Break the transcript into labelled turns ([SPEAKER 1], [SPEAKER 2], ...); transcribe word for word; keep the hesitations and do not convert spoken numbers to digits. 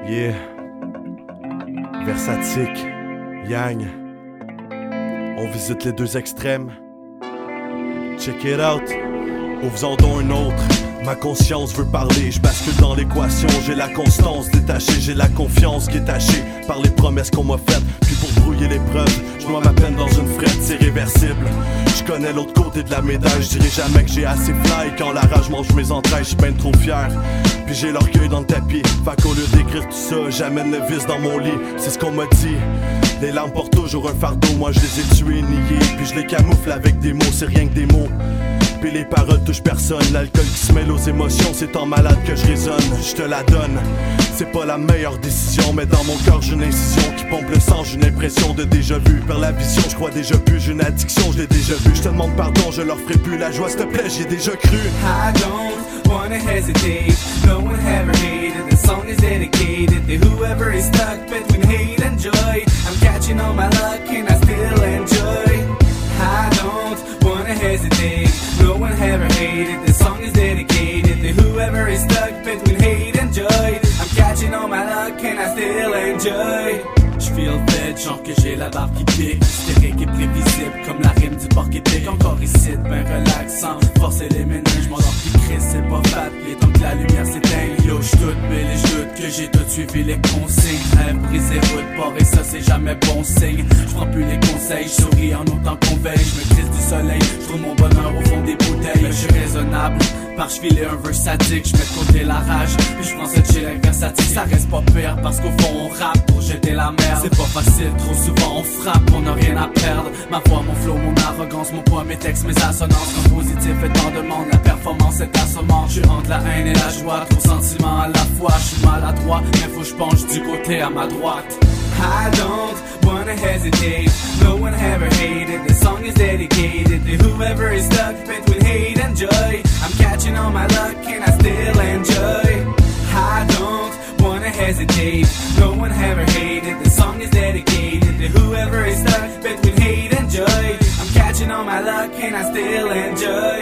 [SPEAKER 1] Yeah. Versatique, Yang. On visite les deux extrêmes. Check it out. Ouvre-en donc un autre. Ma conscience veut parler, je bascule dans l'équation. J'ai la constance détachée, j'ai la confiance qui est tachée par les promesses qu'on m'a faites. Puis pour brouiller les preuves, je noie ma peine dans une frette, c'est réversible. Je connais l'autre côté de la médaille, je dirais jamais que j'ai assez fly. Quand la rage mange mes entrailles, je suis ben trop fier. Puis j'ai l'orgueil dans le tapis, fait qu'au lieu d'écrire tout ça, j'amène le vice dans mon lit. C'est ce qu'on m'a dit. Les larmes portent toujours un fardeau, moi je les ai tués, niés. Puis je les camoufle avec des mots, c'est rien que des mots. Puis les paroles touchent personne, l'alcool qui se mêle aux émotions, c'est en malade que je résonne, je te la donne. C'est pas la meilleure décision, mais dans mon cœur j'ai une incision qui pompe le sang, j'ai une impression de déjà vu. Vers la vision, je crois déjà plus, j'ai une addiction, je l'ai déjà vu. Je te demande pardon, je leur ferai plus la joie, s'il te plaît, j'y ai déjà cru.
[SPEAKER 2] I don't wanna hesitate, no one ever hated, the song is dedicated to whoever is stuck between hate and joy. I'm catching all my luck and I still enjoy. I don't wanna hesitate, no one ever hated, the song is dedicated to whoever is stuck between hate and joy. I'm catching all my luck and I still enjoy. J'feel veg, genre que j'ai la barbe qui pique, hystérique et prévisible comme la rime du porc épique. Encore ici, ben relaxant, forcer les ménages, m'endors pis Chris, c'est pas fat, les temps que la lumière s'éteint. Yo, j'doute, mais les doute que j'ai tout suivi les consignes. Rêve brisé, route bord et ça c'est jamais bon signe. J'prends plus les conseils, j'souris en autant qu'on veille. J'me crisse du soleil, j'trouve mon bonheur au fond des bouteilles. J'suis raisonnable, par j'file un verse sadique. J'mets de côté la rage, puis j'prends cette chill avec versatique. Ça reste pas pire parce qu'au fond on rappe pour jeter la merde. C'est pas facile, trop souvent on frappe, on a rien à perdre. Ma voix, mon flow, mon arrogance, mon poids, mes textes, mes assonances. Quand positif est en demande, la performance est assommante. J'suis entre la haine et la joie, trop sentiments à la fois. J'suis maladroit, mais faut j'penche du côté à ma droite. I don't wanna hesitate, no one ever hated, the song is dedicated to whoever is stuck between hate and joy. I'm catching all my luck and I still enjoy. I don't wanna hesitate, no one ever hated, the song is dedicated to whoever is stuck between hate and joy. I'm catching all my luck and I still enjoy.